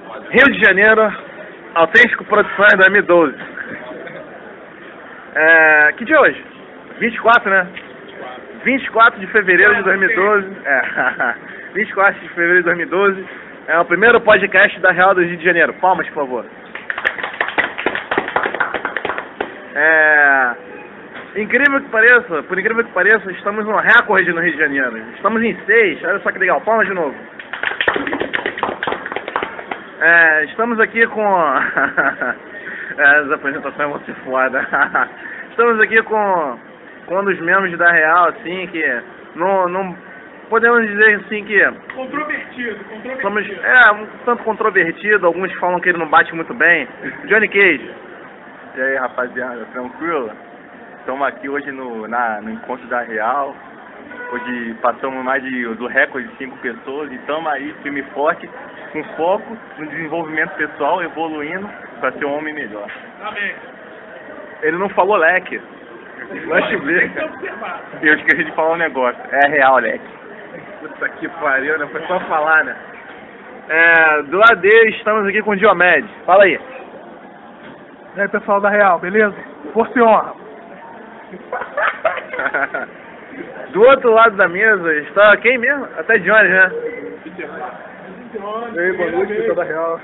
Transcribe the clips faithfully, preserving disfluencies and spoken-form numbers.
Rio de Janeiro, Autêntico Produções dois mil e doze. É, que dia é hoje? vinte e quatro, né? vinte e quatro de fevereiro de dois mil e doze. É, vinte e quatro de fevereiro de dois mil e doze. É o primeiro podcast da Real do Rio de Janeiro. Palmas, por favor. É, incrível que pareça, por incrível que pareça, estamos no recorde no Rio de Janeiro. Estamos em seis, olha só que legal. Palmas de novo. É, estamos aqui com... é, as apresentações vão ser foda. Estamos aqui com, com um dos membros da Real, assim, que não, não podemos dizer assim que... Controvertido, controvertido. Somos, é, um tanto controvertido, alguns falam que ele não bate muito bem. Johnny Cage. E aí, rapaziada, tranquilo? Estamos aqui hoje no, na, no encontro da Real. Hoje passamos mais de, do recorde de cinco pessoas e estamos aí, firme e forte, com foco no desenvolvimento pessoal, evoluindo para ser um homem melhor. Amém. Ele não falou leque. Lanche Blake. Eu esqueci de falar um negócio. É real, leque. Puta que pariu, né? Foi só falar, né? É, do lado dele estamos aqui com o Diomedes. Fala aí. E aí, pessoal da Real, beleza? Força e honra. Do outro lado da mesa está quem mesmo? Até Johnny, né? E aí, boa noite, pessoal da Real.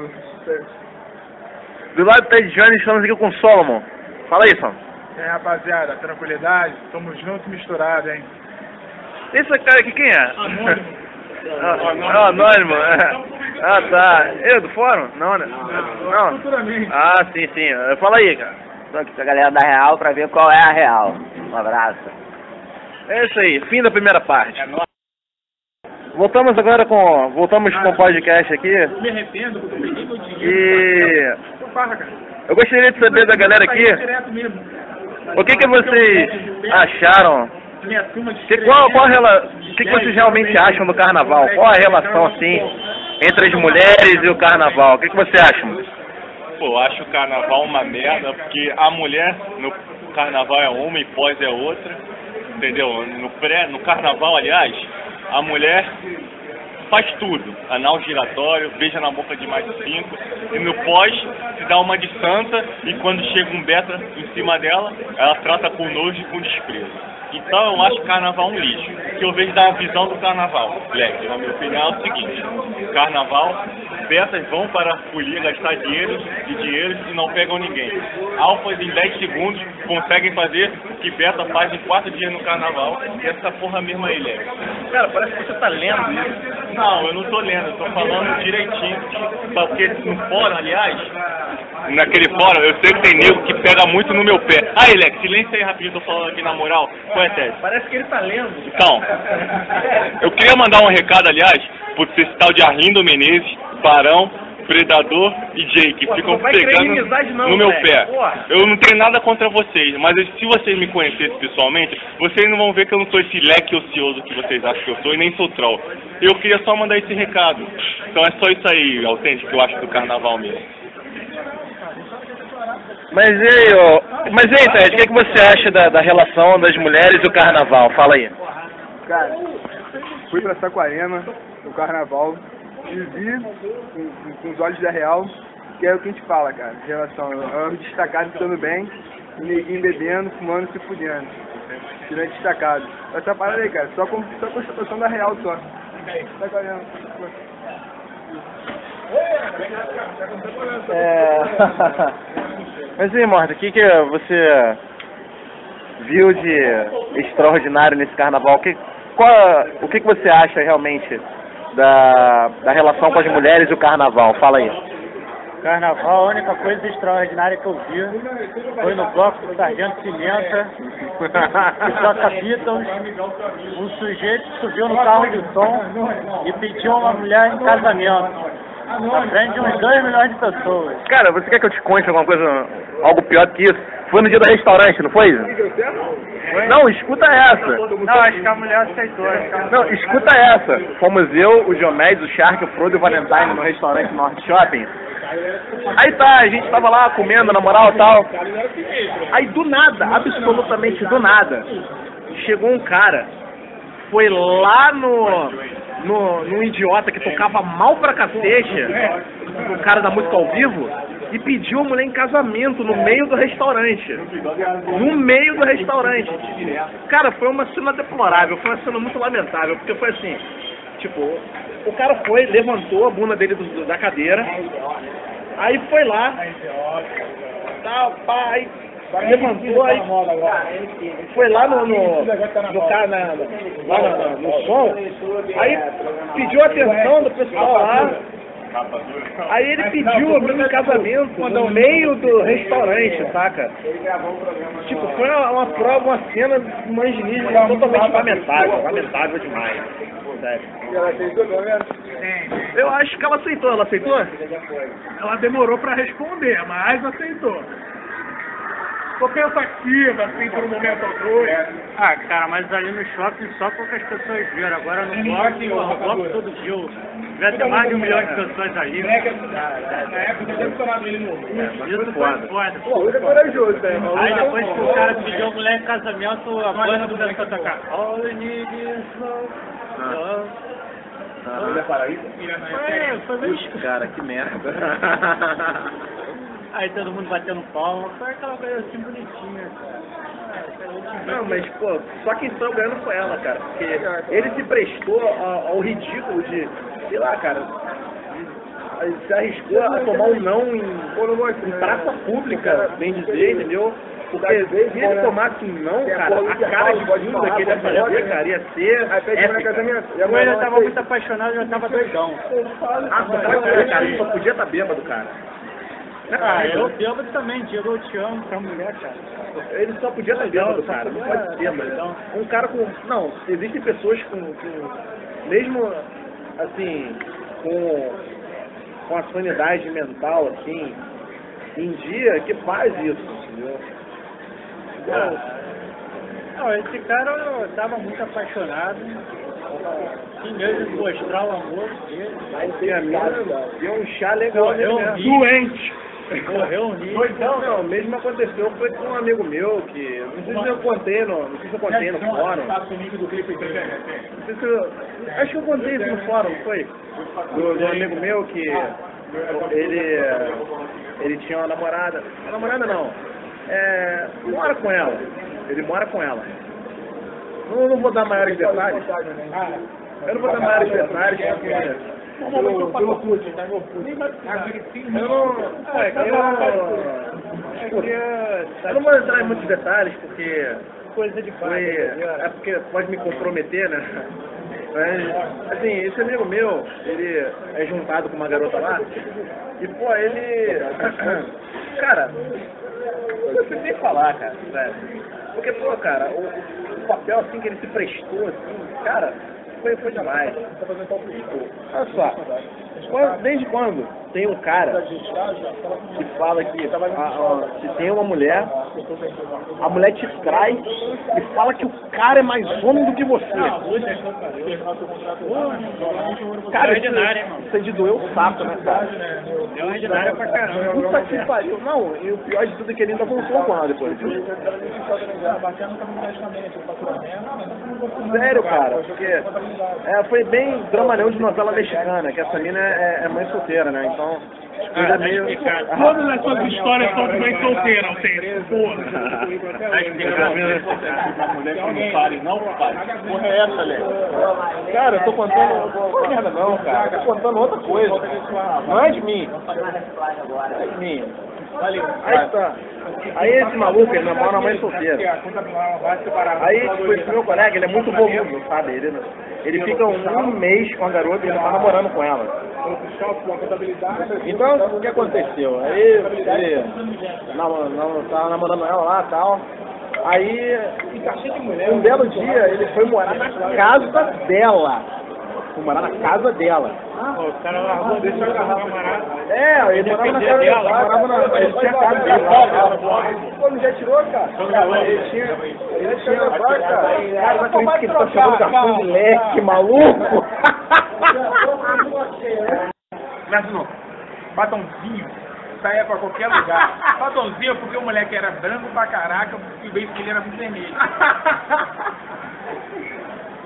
Do lado de Johnny estamos aqui com o Solomon. Fala aí, Solomon. E aí, rapaziada, tranquilidade? Estamos juntos e misturados, hein? Esse cara aqui quem é? Anônimo. Ah, anônimo. Ah, tá. Eu, do fórum? Não, né? Não. Futuramente. Ah, sim, sim. Fala aí, cara. Estou aqui com a galera da Real pra ver qual é a Real. Um abraço. É isso aí, fim da primeira parte. Voltamos agora com. Voltamos com o podcast aqui. Me arrependo porque eu peguei meu dinheiro. E. Então, farra, cara. Eu gostaria de saber da galera aqui. Direto mesmo. O que que vocês acharam? Minha turma de Que, qual, qual a rela... O que, que vocês realmente acham do carnaval? Qual a relação, assim, entre as mulheres e o carnaval? O que, que você acha? Pô, eu acho o carnaval uma merda, porque a mulher no carnaval é uma e pós é outra, entendeu? No, pré, no carnaval, aliás, a mulher faz tudo, anal giratório, beija na boca de mais de cinco, e no pós se dá uma de santa, e quando chega um beta em cima dela, ela trata com nojo e com desprezo. Então eu acho o carnaval um lixo. O que eu vejo da visão do carnaval, Leque, na minha opinião é o seguinte: carnaval, betas vão para folia gastar dinheiro e dinheiro e não pegam ninguém. Alfas em dez segundos conseguem fazer o que beta faz em quatro dias no carnaval. E essa porra mesmo aí, Leque. Cara, parece que você tá lendo isso. Não, eu não tô lendo, eu tô falando direitinho. Porque no fórum, aliás, naquele fórum, eu sei que tem nego que pega muito no meu pé. Aí, Leque, silêncio aí rapidinho, tô falando aqui na moral. Qual é a tese? Parece que ele tá lendo. Então, eu queria mandar um recado, aliás, por esse tal de Arlindo Menezes, Barão, Predador e Jake, que Pô, ficam não vai pegando inimizade não, no meu moleque. pé. Pô. Eu não tenho nada contra vocês, mas se vocês me conhecessem pessoalmente, vocês não vão ver que eu não sou esse leque ocioso que vocês acham que eu sou e nem sou troll. Eu queria só mandar esse recado. Então é só isso aí, autêntico, que eu acho do carnaval mesmo. Mas e aí, ó, mas e aí, Ted, o que, que você acha da, da relação das mulheres e o carnaval? Fala aí. Cara, fui pra Saquarema, no carnaval, e vi com, com, com os olhos da Real, que é o que a gente fala, cara, em relação aos destacados estando bem, e neguinho bebendo, fumando e se fudendo. Tirando destacado. Essa parada aí, cara, só com só constatação da Real só. Saquarema. É... Mas e aí, Morta, o que, que você viu de extraordinário nesse carnaval? Que, qual, o que, que você acha realmente da, da relação com as mulheres e o carnaval? Fala aí. Carnaval, a única coisa extraordinária que eu vi foi no bloco do Sargento Pimenta e Toca Beatles. Um sujeito subiu no carro de som e pediu uma mulher em casamento. Na frente de uns dois milhões de pessoas. Cara, você quer que eu te conte alguma coisa, algo pior do que isso? Foi no dia do restaurante, não foi? Não, escuta essa. Não, acho que a mulher aceitou. Não, escuta essa. Fomos eu, o Diomedes, o Shark, o Frodo e o Valentine no restaurante Norte Shopping. Aí tá, a gente tava lá comendo, na moral e tal. Aí do nada, absolutamente do nada, chegou um cara, foi lá no... No, no idiota que tocava mal pra cacete, um cara da música ao vivo e pediu a mulher em casamento no meio do restaurante. No meio do restaurante. Cara, foi uma cena deplorável, foi uma cena muito lamentável, porque foi assim, tipo, o cara foi, levantou a bunda dele do, da cadeira, aí foi lá, tal, pai, levantou, aí foi lá no, no, no, cara, na, lá no, no som, aí pediu a atenção do pessoal lá, aí ele pediu a menina em casamento no meio do restaurante, saca? Tipo, foi uma, uma prova, uma cena de manginismo totalmente lamentável, lamentável demais, sério. Eu acho que ela aceitou, ela aceitou? Ela demorou pra responder, mas aceitou. Ficou pensativa, assim, por um momento ou dois. Ah, cara, mas ali no shopping só poucas pessoas viram. Agora no bloco, no bloco todo dia. Devia ter mais de um milhão de pessoas ali. Na época eu tinha funcionado ele no Isso foi foda. Pô, é corajoso, né? Aí depois que o cara pediu a mulher em casamento, a banda começou a tocar. All you need is love. É, foi bem Puxa, cara, que merda. Aí todo mundo batendo palma, foi aquela coisa assim bonitinha, Não, mas, pô, só quem saiu ganhando foi ela, cara. Porque ele se prestou ao, ao ridículo de, sei lá, cara, de, se arriscou a tomar um não em, em praça pública, bem dizer, entendeu? Porque se ele tomasse um não, cara, a cara de bunda que ele ia fazer, cara, ia ser épica. Ou ele já tava muito apaixonado, já tava doidão. Ah, só cara, cara, ele só podia estar bêbado, cara. Ah, eu bêbado também, Diego, eu te amo pra mulher, cara. Ele só podia estar bêbado, cara, não pode ser, mas um cara com... Não, existem pessoas com... com mesmo, assim, com, com a sanidade mental, assim, em dia, que faz isso, entendeu? Não, não, esse cara eu tava muito apaixonado. Sim, mesmo mostrar o amor dele. Aí tem a mina, deu um chá legal nele mesmo. Doente! Morreu um rio. Não, não, o mesmo aconteceu foi com um amigo meu que, não sei se eu contei no, não sei se eu contei no fórum. Não sei se eu, acho que eu contei isso no fórum, não foi? Do, do amigo meu que ele, ele tinha uma namorada, uma namorada não, é, mora com ela, ele mora com ela. Não, não vou dar maiores detalhes, eu não vou dar maiores detalhes porque... Eu não, eu não, eu não vou entrar em muitos detalhes porque Coisa de foi, é porque pode me comprometer, né? Mas, assim, esse amigo meu, ele é juntado com uma garota lá e, pô, ele... Cara, eu não sei nem falar, cara, sério. Porque, pô, cara, o, o papel, assim, que ele se prestou, assim, cara... Foi, foi demais. Olha só, quando, desde quando tem um cara que fala que a, a, se tem uma mulher, a mulher te trai e fala que o cara é mais homem do que você. Cara, isso, isso é de doer o saco, né, cara? É ordinário pra caramba. Puta que pariu. Não, e o pior de tudo é que ele ainda voltou com ela depois disso. Sério, cara, porque é, foi bem dramalhão de novela mexicana, que essa mina é, é mãe solteira, né? Então, coisa Ah, meio... tá Todas as suas histórias são de mãe solteira, Alcêncio. Porra. A mulher que não pare, não pare. Porra é essa, Léo? Cara, eu tô contando... Não é merda não, cara. Eu tô contando outra coisa. Não é de mim. Não é de mim. Aí tá. Aí esse maluco, ele namora uma mãe solteira. Aí, tipo, esse meu colega, ele é muito volume, sabe? Ele, ele fica um, um mês com a garota e ele tá namorando com ela. Então, o que aconteceu? Aí, ele não, não, tava namorando ela lá e tal. Aí, um belo dia, ele foi morar na casa dela. Foi morar na casa dela. O cara largou, deixa eu agarrar o camarada. É, ele morava na casa dela, morava na, ele tinha a casa dele lá. Pô, não já tirou, cara? Ele tinha, ele tinha a bar, cara. Cara, não acredito que ele tá chamando garçom de leque, maluco. Mas não, batonzinho saia pra qualquer lugar. Batonzinho porque o moleque era branco pra caraca e veio que ele era muito vermelho.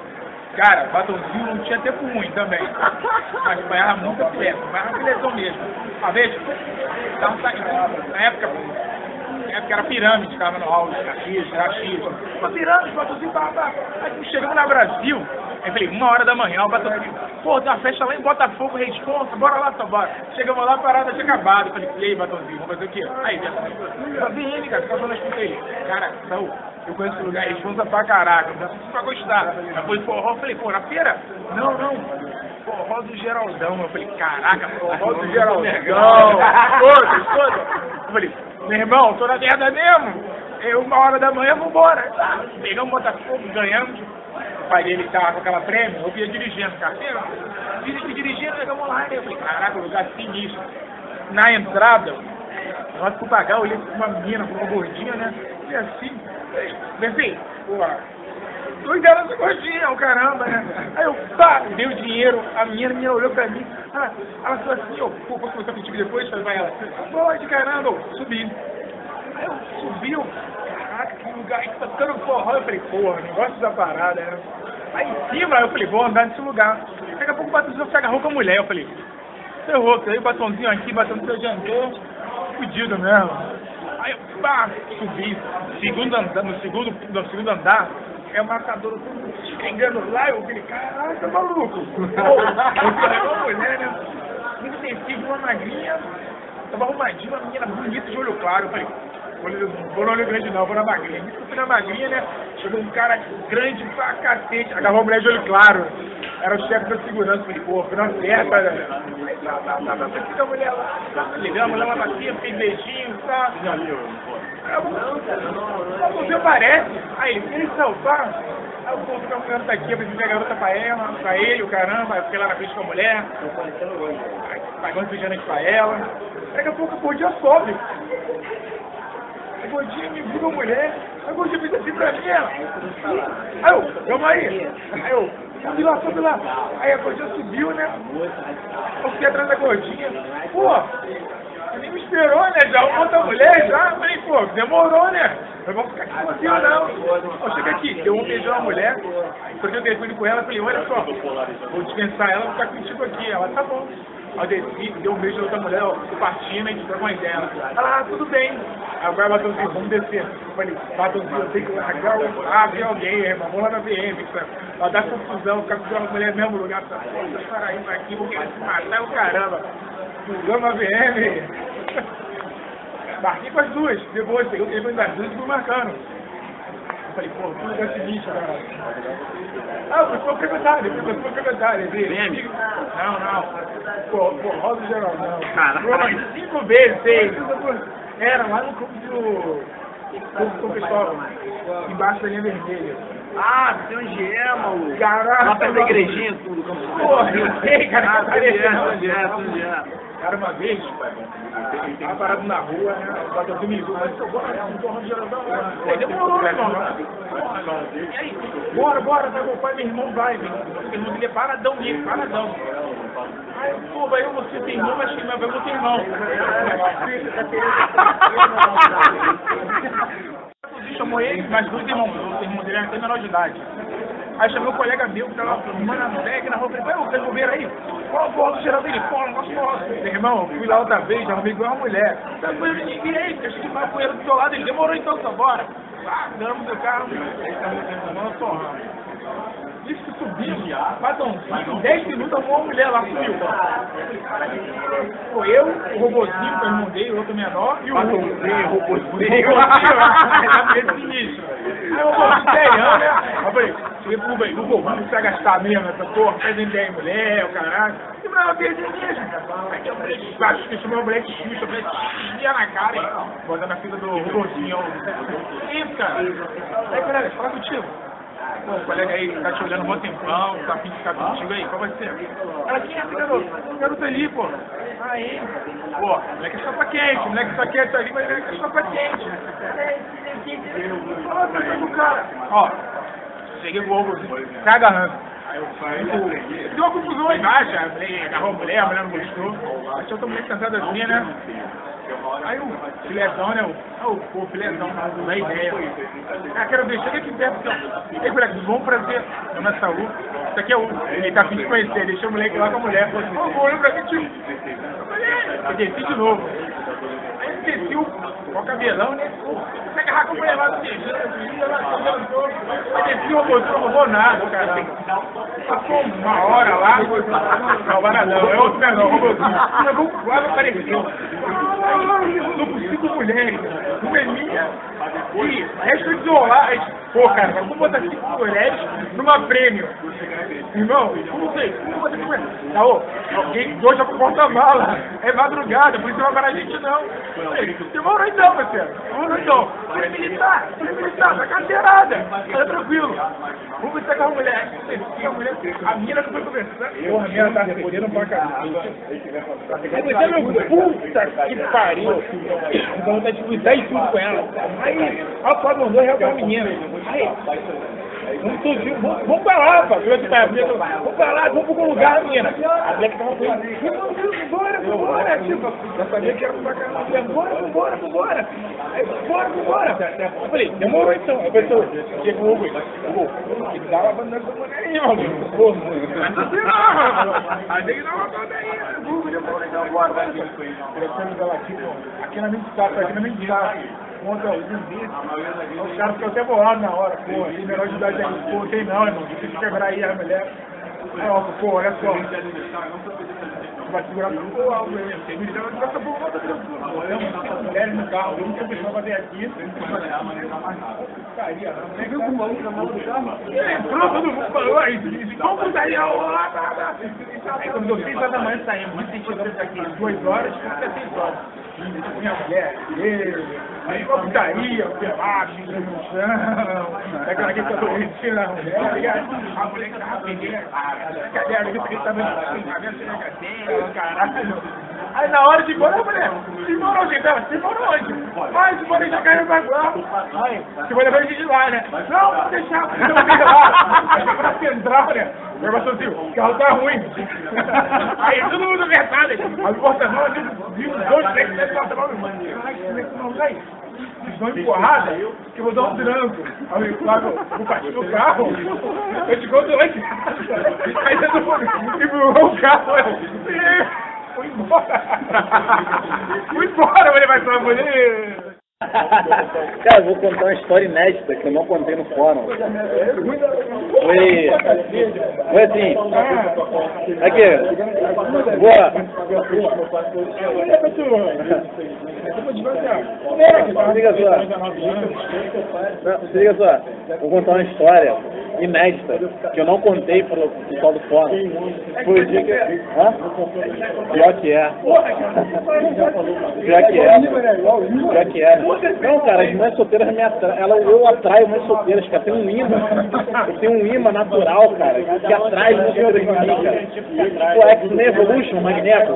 Cara, batonzinho não tinha tempo ruim também. Mas apanhava muita filé, apanhava filézão mesmo. Uma vez, tava, na época, na época era pirâmide, tava no hall de Caxias, Caxias. Uma pirâmide, batonzinho, pá, pá. Aí chegamos no Brasil, aí falei, uma hora da manhã, o batonzinho, pô, tem uma festa lá em Botafogo, responsa, bora lá, só bora. Chegamos lá, a parada tinha acabado. Eu falei, e aí, batonzinho, vamos fazer o quê? Aí, já vem ele, cara, fica falando as coisas aí. Cara, não, eu conheço o lugar, responsa pra caraca, não dá pra gostar. Depois forró, eu falei, pô, na feira? Não, não, forró do Geraldão. Eu falei, caraca, forró do Geraldão. Todas, todas. Eu falei, meu irmão, tô na merda mesmo. Eu, uma hora da manhã, vambora. Pegamos Botafogo, ganhamos. O pai dele tava com aquela prêmio, eu ia dirigindo, carteira. Dirigindo, dirigindo, chegamos lá. Eu falei, caraca, lugar sinistro. Na entrada, nós fomos pagar, eu olhei pra uma menina, pra uma gordinha, né? E assim, pensei, pô, dois delas gordinha, o caramba, né? Aí eu, pá, dei o dinheiro, a menina, a menina olhou pra mim, ela, ela falou assim, ó, pô, posso conversar contigo depois? Falei, vai ela, pode, caramba, eu subi. Aí eu subi, eu, caraca, que lugar, que tá ficando forró. Eu falei, porra, negócio da parada, né? Aí em cima, eu falei, vou andar nesse lugar. Daqui a pouco o batonzinho se agarrou com a mulher, eu falei, ferrou, aí o batonzinho aqui, batonzinho adiantou, fudido mesmo. Aí eu, pá, subi, segundo andar, no segundo, no segundo andar, é o matador chegando lá, eu falei, caraca, maluco. Pô, eu falei, uma mulher, né? Muito sensível, uma magrinha, tava arrumadinha, uma menina bonita de olho claro. Eu falei, vou no olho grande não, vou na magrinha. Isso que eu fui na magrinha, né? Chegou um cara grande pra cacete, agarrou a mulher de olho claro. Era o chefe da segurança, falei, pô, fui na certa, né? Aí tá, tá, tá, tá, tá, fica a mulher lá, ligamos, a mulher lá na pia, fez beijinho, tá? Aí você aparece, aí ele, ele salvar. Aí eu vou ficar mulher tá aqui, eu preciso ver a garota pra ela, pra ele, o caramba, eu fiquei lá na frente com a mulher, pagando refrigerante pra ela. Daqui a pouco a gordinha sobe. A gordinha me viu a mulher, a gordinha fez assim pra mim, ela. Aí eu, calma aí. Aí eu, sobe lá, sobe lá. Aí a gordinha subiu, né? Eu fiquei atrás da gordinha. Pô, nem me esperou, né? Já uma outra mulher, já. Eu falei, pô, demorou, né? Eu vou ficar aqui com você ou não? Eu cheguei aqui, deu um beijo na mulher, troquei o telefone com ela, falei, olha só, vou dispensar ela, vou ficar contigo aqui. Ela, tá bom. Aí eu desci, deu um beijo na outra mulher, ó, partindo, a gente trocou uma ideia. Ela, ah, tudo bem. Aí o cara bateu assim, vamos descer. Eu falei, bateuzinho, eu tenho que largar o... Ah, vem alguém, irmão, vamos lá na V M. Ela dá confusão, ficar com a mulher no mesmo lugar. Poxa, para aí, vai aqui, vou querer se matar, o caramba. Fusão na V M. Marquei com as duas, depois peguei o telefone das duas e fui marcando. Eu falei, pô, que lugar sinistro, cara. Ah, eu fui pro proprietário, eu fui pro proprietário. V M? Não, não. Pô, pô, Rosa Geral, não. Caralho. Cinco vezes, seis. Era lá no clube do... Clube do pessoal, embaixo da linha vermelha. Ah, tem um G E, maluco. Caraca. Lá perto da igrejinha, tudo. Porra, eu sei, cara. Ah, tem um G E, tem um G E. Cara, uma vez, ele tava parado na rua, né? O batonzinho me ligou, mas eu vou no torno de Geraldão. Aí demorou, meu irmão. E aí, bora, bora, vai meu pai, meu irmão vai. Meu irmão dele é paradão mesmo, paradão. Aí, pô, vai eu, você tem irmão, mas vai eu ter irmão. Chamou ele, mas dois irmãos, o irmão dele era até menor de idade. Aí chamou um colega meu que tava fumando a bag na rua, falei, vai, vocês vão ver aí? Qual a porra do geral dele? Porra, não posso. Meu irmão, fui lá outra vez, arrumei igual uma mulher. Depois eu ninguém aí, porque achei que tava com ele do seu lado, ele demorou então, só bora. Ah, damos do carro, aí tava fumando, torrando. Isso que subiu, batonzinho, em dez minutos arrumou uma mulher lá, subiu. Foi eu, o robozinho que eu irmão o outro menor, e o batonzinho, o robozinho. Era meio sinistro. Aí o robozinho ganhando, né? Aí eu falei, cheguei pro Uber, Google, vamos precisar gastar mesmo essa porra, faz ideia mulher, o caralho. E pra ela perder mesmo. Aí eu falei, acho que chamou uma mulher de Xuxa, eu falei, ia na cara, hein? Botando na fila do robozinho. Isso, cara. Aí, colega, fala contigo. Pô, o colega aí tá te olhando um bom tempão, tá afim de ficar contigo aí, qual vai ser? Ela, quem é esse garoto? O garoto ali, pô. Aí, pô, moleque é chapa quente, moleque só quente ali, mas moleque é chapa quente. Fala, tá com o cara. Ó, cheguei com o ovo, tá agarrando. Aí eu falei, deu uma confusão lá embaixo, a mulher agarrou a mulher, a mulher não gostou. Achou que a mulher sentada assim, né? Aí o filézão, né? O, o filézão, da ideia. Ah, quero ver, chega aqui perto. Ei, moleque, bom prazer. Eu na saúde. Isso aqui é o. Ele tá afim de conhecer, deixou o moleque lá com a mulher. Falou assim, ô, vou olhar pra aqui, tio. Eu falei, eu desci de novo. Aí ele desceu com o cabelão, né? Você agarrar com a mulher lá, assim, aí desci o robô, não roubou nada, cara. Passou uma hora lá, não, vai não, é outro menor, robôzinho. Chegou quase apareceu. São cinco mulheres, uma é minha e o resto de isolar. Pô, cara, vamos botar cinco mulheres numa prêmio. Irmão, não sei, como você começa? Tá, ô, alguém dois já pro porta-mala. É madrugada, por isso não vai parar a gente não. Demorou então, parceiro. Demorou então. Polícia militar, polícia militar, tá carteirada. Tá tranquilo. Vamos ver se tá com a mulher. A mulher, a mina que foi conversando. Porra, a mina tá fodendo pra caralho. Você é meu puta que pariu. Então tá tipo dez tudo com ela. Aí, a foda mandou real pra menina. Aí, vamos surgir, vamos, vamos pra lá, pá. Vamos pra lá, vamos pra algum lugar, menina. A Black tava com ele. Vambora, vambora, tipo. Já sabia que era pra caralho. Vambora, vambora, vambora. Aí, vambora, vambora. Eu falei, demorou então. Eu pensei, chega o Hugo. Hugo, tem que dar uma banda nessa mulher aí, mano. Pô, aí tem que dar uma banda aí. Hugo, demorou então, bora. Aqui na mente saco, aqui na mente saco. Contra o zumbi, os caras ficam até bolados na hora, pô, tem menor de idade aí, pô, tem não, irmão, tem que quebrar aí a mulher. Aí, ó, pô, olha só. Vai segurar tudo pro alto, né? Tem que tirar essa porra, volta tranquilo. Olhamos mulheres no carro, eu nunca deixou fazer aqui. Putaria, não tem que com o na mão do carro. Entrou, todo mundo falou aí, vamos putaria, lá, lá, lá. Aí quando eu seis horas da manhã saímos, muito chegamos aqui, duas horas, até seis horas. Minha mulher, ele, aí uma putaria, pelado, no chão, aquela que tá doente na mulher, a mulher que tava perdendo, a cadeira que tava na cadeira, caralho. Aí na hora de ir embora, eu falei, se morou, gente, ela se morou onde? Vai, se morou, já caiu no bagual. Aí, se morou, vai de lá, né? Não, vou deixar, eu vou vir lá, pra central, né? Eu falei assim, o carro tá ruim. Aí todo mundo apertado, aí o porta-mão, viu os dois, três, três porta-mão, caralho, como é que não vai? Eles dão empurrada, que eu vou dar um tranco. Aí eu falo, vou partir do carro, eu te conto lá em casa. Aí todo mundo empurrou o carro, fui embora. Fui embora, mas ele vai falar, mulher. Cara, eu vou contar uma história inédita que eu não contei no fórum. Foi. Foi assim. Aqui. Boa. Liga só. Não, liga só. Vou contar uma história inédita que eu não contei para o pessoal do fórum. Foi o dia que. Hã? Pior que é. Pior que é. Pior que é. Não, cara, as mães solteiras me atraem. Ela, eu atraio mães solteiras, cara. Tem um imã. Eu tenho um imã natural, cara, que atrai mães solteiras de mim, cara. Pô, X-Men Evolution, Magneto.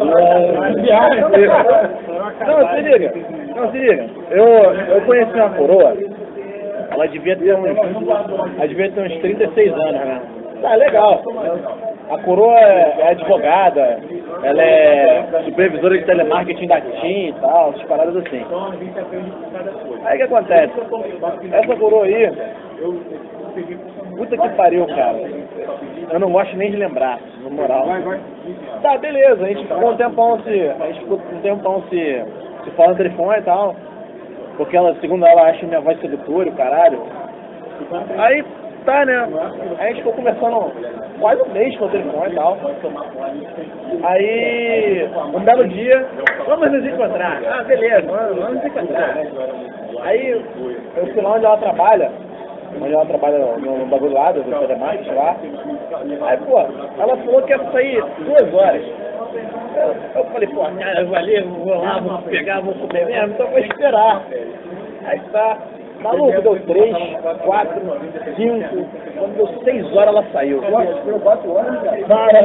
Não, se liga. Não, se liga. Eu, eu conheci uma coroa. Ela devia ter uns. Ela devia ter uns trinta e seis anos, né? Tá, legal. A coroa é advogada, ela é supervisora de telemarketing da TIM e tal, essas paradas assim. Aí o que acontece? Essa coroa aí, puta que pariu, cara. Eu não gosto nem de lembrar, na moral. Tá, beleza, a gente ficou um tempão se. A gente ficou um tempão se, se fala no telefone e tal. Porque ela, segundo ela, acha minha voz sedutora, o caralho. Aí, tá, né? Aí a gente ficou conversando quase um mês com o telefone e tal. Aí, um belo dia, vamos nos encontrar. Ah, beleza, vamos, vamos nos encontrar. Aí, eu fui lá onde ela trabalha, onde ela trabalha no, no bagulho lá, do telemarketing lá. Aí, pô, ela falou que ia sair duas horas. Eu, eu falei, pô, cara, valeu, vou lá, vou pegar, vou comer mesmo, então vou esperar. Aí tá. Maluco, deu três, quatro, cinco, quando deu seis horas ela saiu. Deu quatro horas, cara.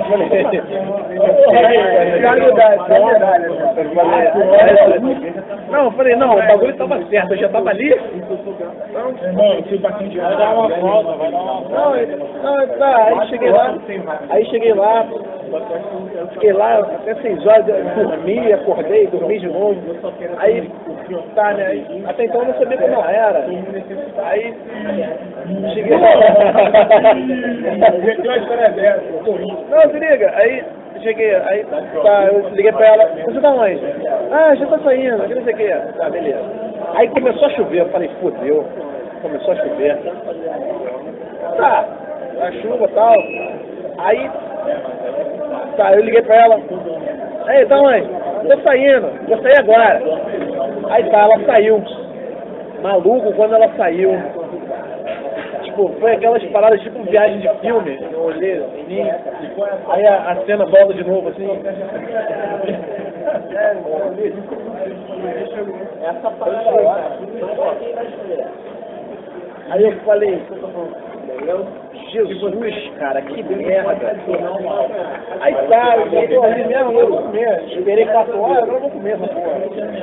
Não, eu falei, não, o bagulho tava certo, eu já tava ali. Irmão, se o bastante vai dar uma volta, vai dar uma Não, não, tá, aí cheguei lá, aí cheguei lá, fiquei lá até seis horas, dormi, acordei, dormi de novo. Aí, tá, né? Até então eu não sabia como ela era. Aí, cheguei lá. Não, se liga, aí cheguei, aí tá, eu liguei pra ela, você tá onde? Ah, já tá saindo, aqui não sei o que. Tá, beleza. Aí começou a chover, eu falei, fodeu, começou a chover. Tá, a chuva e tal. Aí, tá, eu liguei pra ela. Aí, tá onde? Tô saindo, vou sair agora. Aí tá, ela saiu. Maluco, quando ela saiu. Tipo, foi aquelas paradas tipo viagem de filme. Eu olhei assim. Aí a, a cena volta de novo assim. Essa parada agora. Aí eu falei, Jesus, cara, que merda. Aí tá, eu tô ali mesmo, eu vou comer. Esperei quatro horas, agora eu vou comer essa porra.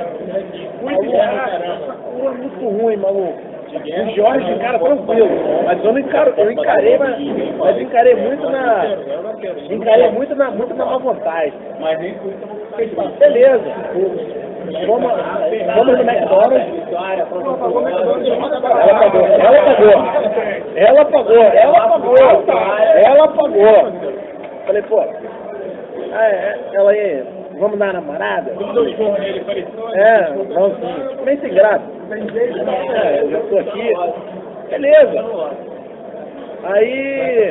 Muito, muito ruim, maluco. O Jorge, cara, tranquilo. Mas eu não encaro, eu encarei, mas, mas encarei muito na. Encarei muito na, muito na má vontade. Mas nem beleza. Vamos, vamos no McDonald's. Ela pagou. Ela pagou. Ela pagou. Ela pagou. Ela pagou. Falei, pô. É, ela aí, vamos dar uma namorada? É, vamos sim. Bem sem graça. É, eu já tô aqui. Beleza. Aí.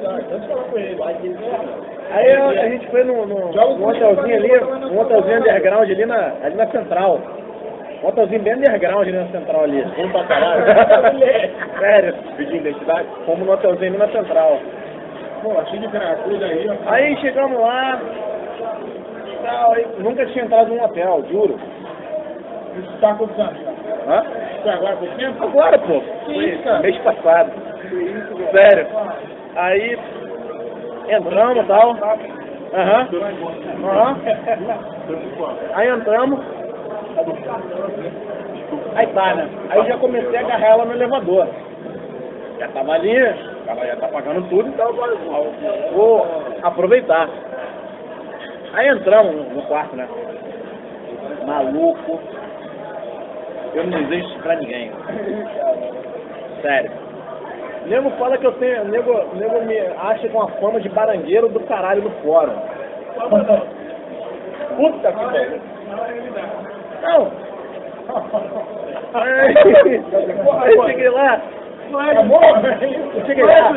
Aí a, a gente foi num, num, num hotelzinho ali, um hotelzinho underground ali na, ali na central. Um hotelzinho bem underground ali na central ali. Vamos pra caralho. Sério. Pedir identidade? Fomos no hotelzinho ali na central. Pô, achei de Veracruz aí, ó. Aí chegamos lá. Tal, aí, nunca tinha entrado num hotel, juro. Isso tá quantos anos? Hã? Foi agora por tempo? Agora, pô. Foi mês passado. Sério. Aí entramos e tal. Aham. Aham. Aí entramos. Aí tá, né? Aí já comecei a agarrar ela no elevador. Já tava ali, ela já tá pagando tudo, então eu vou aproveitar. Aí entramos no quarto, né? Maluco. Eu não desejo isso pra ninguém. Sério. O nego fala que eu tenho. O nego, o nego me acha com a fama de barangueiro do caralho no fórum. Puta que pariu. Não. Aí, aí cheguei lá. Eu cheguei lá.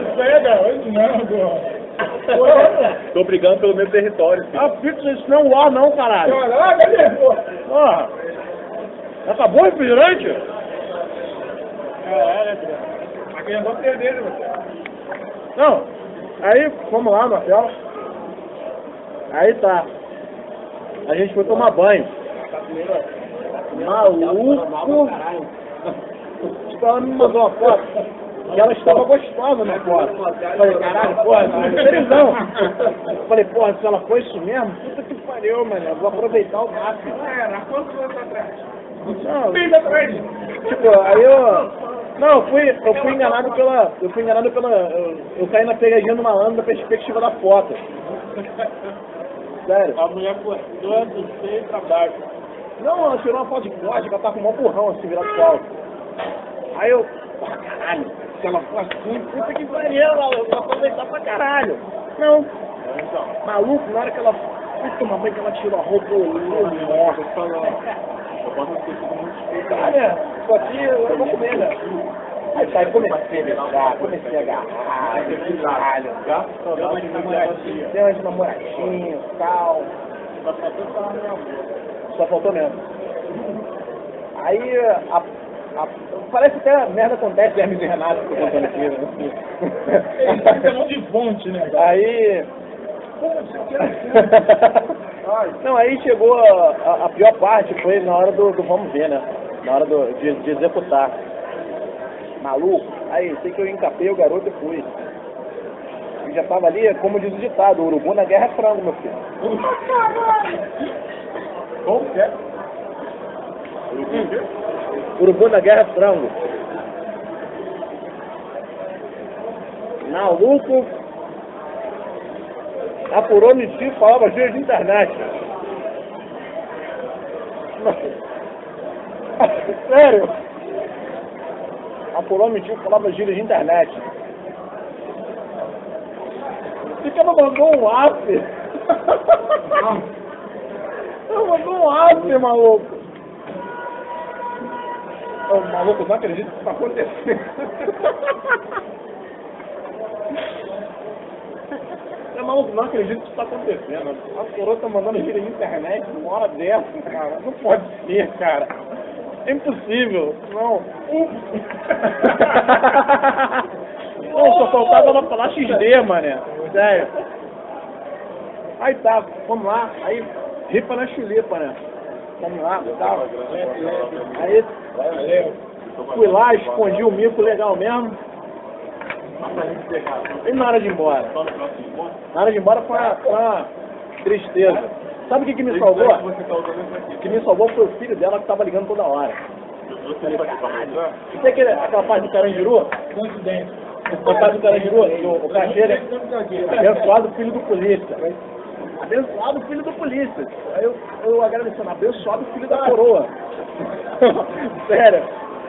Tô brigando pelo meu território. Filho. Ah, fixa, isso não é um ar não, caralho. Porra. Acabou o refrigerante? É, é, aqui eu vou perder, né? Não. Aí, fomos lá no hotel. Aí tá. A gente foi tomar banho. Maluco. Tipo, ela me mandou uma foto. E ela estava gostosa na foto. Falei, caralho, porra, felizão. Falei, porra, se ela foi isso mesmo, puta que pariu, mano. Eu vou aproveitar o máximo. Era, quantos anos atrás? Não, Bem atrás. tipo, aí eu. Não, eu fui, eu fui enganado pela. Eu fui enganado pela. Eu, eu caí na pegadinha do malandro da perspectiva da foto. Sério. A mulher cortou do seio pra baixo. Não, ela tirou uma foto de código, ela tá com um maior burrão assim, virado pro alto. Aí eu. Porra, caralho. Se ela for assim, puta que pariu, eu vou aproveitar pra caralho. Não. Maluco, na hora que ela. Puta, uma mãe que ela tirou a roupa, eu olhei, nossa, falou. Cara, isso aqui eu vou comer, né? Aí tá, eu comecei a beijar, comecei a agarrar, caralho. Deu umas namoradinhas. Deu umas namoradinhas, tal. Só faltou mesmo. Aí, a, a, parece até a merda acontece de Hermes e Renato que eu tô contando aqui. Né? É um de fonte, né? Aí... Não, aí chegou a, a, a pior parte, foi na hora do, do vamos ver, né? Na hora do, de, de executar. maluco. Aí, sei que eu encapei o garoto e fui. E já tava ali, como diz o ditado, urubu na guerra é frango, meu filho. Como que é? Urubu na guerra é frango. Maluco, apurou mentir, falava gíria de internet. Sério? Apurou mentir, falava gíria de internet. Você que ela mandou um app. Ela mandou um app, maluco. Ô, maluco, não acredito que isso tá acontecendo. É maluco, não acredito que isso tá acontecendo. A coroa tá mandando gíria de internet numa hora dessa, cara. Não pode ser, cara. É impossível. Não. Não, só faltava ela falar X D, mané. Sério. Aí tá, vamos lá. Aí, ripa na chulipa, né? Vamos lá, tal. Aí, fui lá, escondi o mico legal mesmo. E na hora de ir embora? Na hora de ir embora foi uma, foi uma tristeza. Sabe o que, que me salvou? O que me salvou foi o filho dela que tava ligando toda hora. Você aquele, aquela parte do Carandiru? A parte do Carandiru, o, o caixeiro é abençoado filho do polícia. Abençoado filho do polícia. Aí eu, eu agradecendo, abençoado filho da coroa. Sério.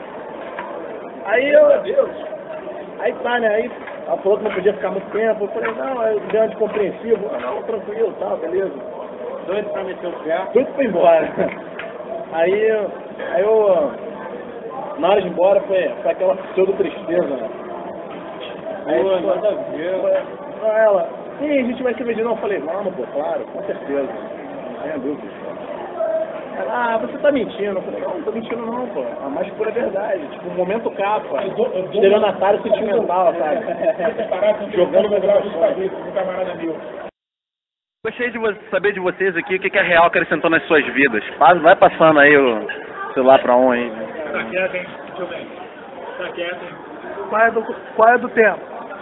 Aí eu... Aí tá, né? Aí ela falou que não podia ficar muito tempo. Eu falei, não, é diante compreensivo. Ah, não, tranquilo, tá, beleza. Doido pra meter o pé. Tudo foi embora. Aí, aí eu, na hora de ir embora, foi, foi aquela pseudo tristeza, né? Aí, Pô, pô, nada a ver. foi, ela, sim, a gente vai se ver de novo. Eu falei, vamos, pô, claro, com certeza. Não tenha dúvida. Ela, ah, você tá mentindo. Eu falei, não, não tô mentindo não, pô. A mais pura verdade. Tipo, um momento capa. Estelionatário sentimental, sabe? Jogando meu coração. Um camarada meu. Gostaria de vo- saber de vocês aqui o que, que a Real acrescentou nas suas vidas. Passa- Vai passando aí o celular pra um aí. Tá quieto, hein? Deixa eu ver. Tá quieto, hein? Qual é do, qual é do tema?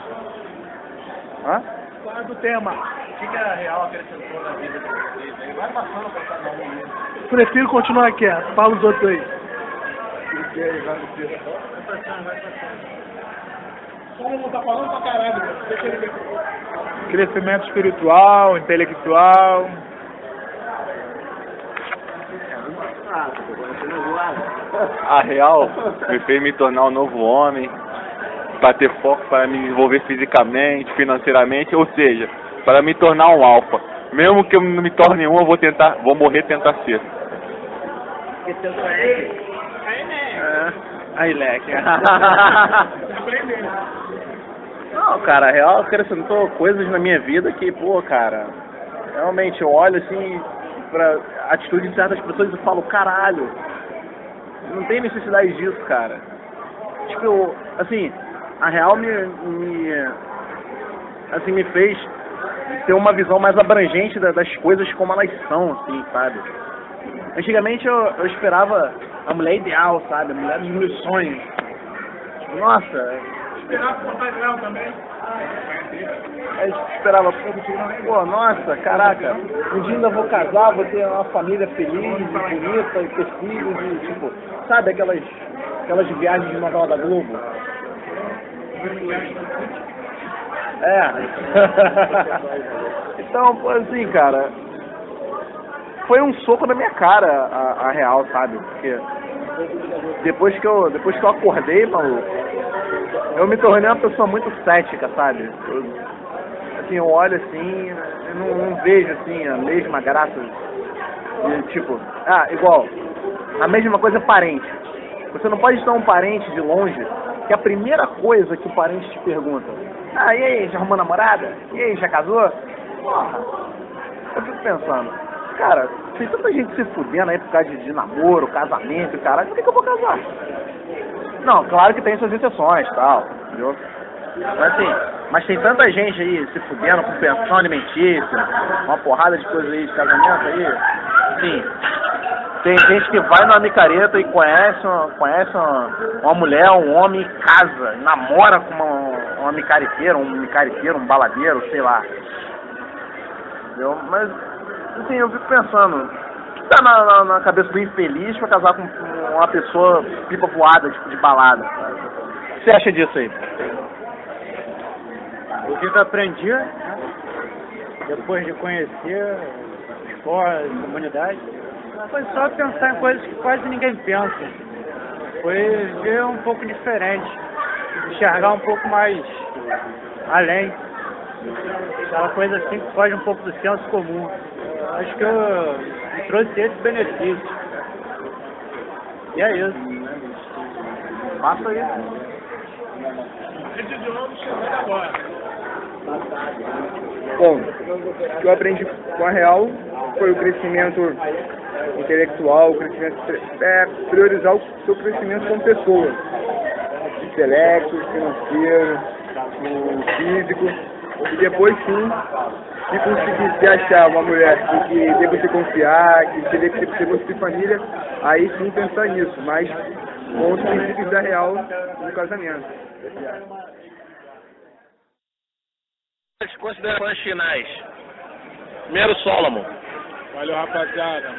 Hã? Qual é do tema? O que, que a Real acrescentou na vida de vocês aí? Vai passando pra cada um aí. Prefiro continuar quieto. Fala os outros aí. Só não tá falando pra caralho, meu. Deixa ele ver. Crescimento espiritual, intelectual. A Real me fez me tornar um novo homem, para ter foco para me desenvolver fisicamente, financeiramente, ou seja, para me tornar um alfa. Mesmo que eu não me torne um, eu vou tentar, vou morrer tentar ser. Aí, né? Aí, leque. Aprendendo. Não, cara, a Real acrescentou coisas na minha vida que, pô, cara, realmente eu olho assim pra atitude de certas pessoas e falo, caralho, não tem necessidade disso, cara. Tipo, eu, assim, a Real me, me assim, me fez ter uma visão mais abrangente da- das coisas como elas são, assim, sabe? Antigamente eu, eu esperava a mulher ideal, sabe? A mulher dos meus sonhos. Tipo, nossa, Esperar pro papai dela também. a gente esperava, pô, nossa, caraca, um dia ainda vou casar, vou ter uma família feliz, e bonita, e ter filhos, e tipo, sabe aquelas, aquelas viagens de novela da Globo? É. Então, pô, assim, cara, foi um soco na minha cara a, a Real, sabe? Porque depois que eu, depois que eu acordei, maluco, eu me tornei uma pessoa muito cética, sabe? Eu, assim, eu olho assim, eu não, não vejo assim a mesma graça. De, tipo, ah, igual, a mesma coisa é parente. Você não pode estar um parente de longe, que a primeira coisa que o parente te pergunta, ah, e aí, já arrumou namorada? E aí, já casou? Porra, eu fico pensando, cara, tem tanta gente se fudendo aí por causa de, de namoro, casamento, caralho, por que, que eu vou casar? Não, claro que tem suas exceções, tal, entendeu? Mas assim, mas tem tanta gente aí se fudendo com pensão alimentícia, uma porrada de coisas aí de casamento aí, assim, Tem gente que vai numa micareta e conhece uma, conhece uma, uma mulher, um homem, e casa, namora com uma, uma micareteira, um micareteiro, um baladeiro, sei lá. Entendeu? Mas, assim, eu fico pensando, o que tá na, na, na cabeça do infeliz pra casar com uma pessoa pipa voada, tipo, de balada? O que você acha disso aí? O que eu aprendi, né, depois de conhecer escola, comunidade, foi só pensar em coisas que quase ninguém pensa. Foi ver um pouco diferente, enxergar um pouco mais além. Aquela coisa assim que foge um pouco do senso comum. Acho que eu me trouxe esse benefício. E é isso. Passa aí. Bom, o que eu aprendi com a Real foi o crescimento intelectual, o crescimento, é, priorizar o seu crescimento como pessoa, intelecto, financeiro, o físico, e depois sim, se conseguir se achar uma mulher que, que dê você confiar, que você vê que você construir família, aí sim pensar nisso, mas com os princípios da Real no casamento. As considerações finais. Primeiro, Solomon. Valeu, rapaziada.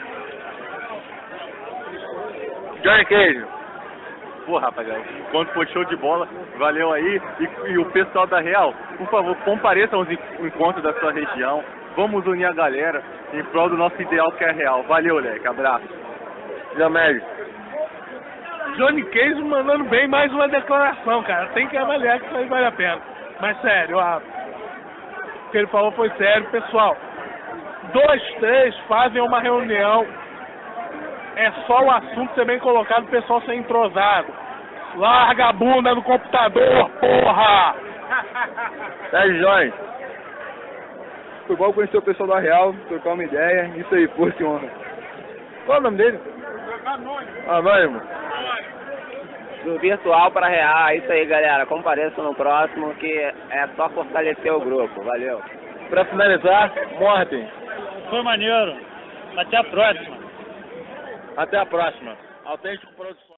Johnny Cage. Pô, rapaziada, quando for show de bola, valeu aí. E, e o pessoal da Real, por favor, compareçam aos encontros da sua região. Vamos unir a galera em prol do nosso ideal que é a Real. Valeu, Leque. Abraço. Jamel. Johnny Cage mandando bem mais uma declaração, cara. Tem que avaliar que isso aí vale a pena. Mas sério, ó, o que ele falou foi sério. Pessoal, dois, três fazem uma reunião. É só o assunto ser bem colocado, o pessoal ser entrosado. Larga a bunda do computador, porra! Sérgio Jones. Foi bom conhecer o pessoal da Real, trocar uma ideia, isso aí, força e honra. Qual é o nome dele? Anônimo. Do virtual para real, é isso aí, galera. Compareçam no próximo, que é só fortalecer o grupo. Valeu. Pra finalizar, Morten. Foi maneiro. Até a próxima. Até a próxima. Autêntico Produções.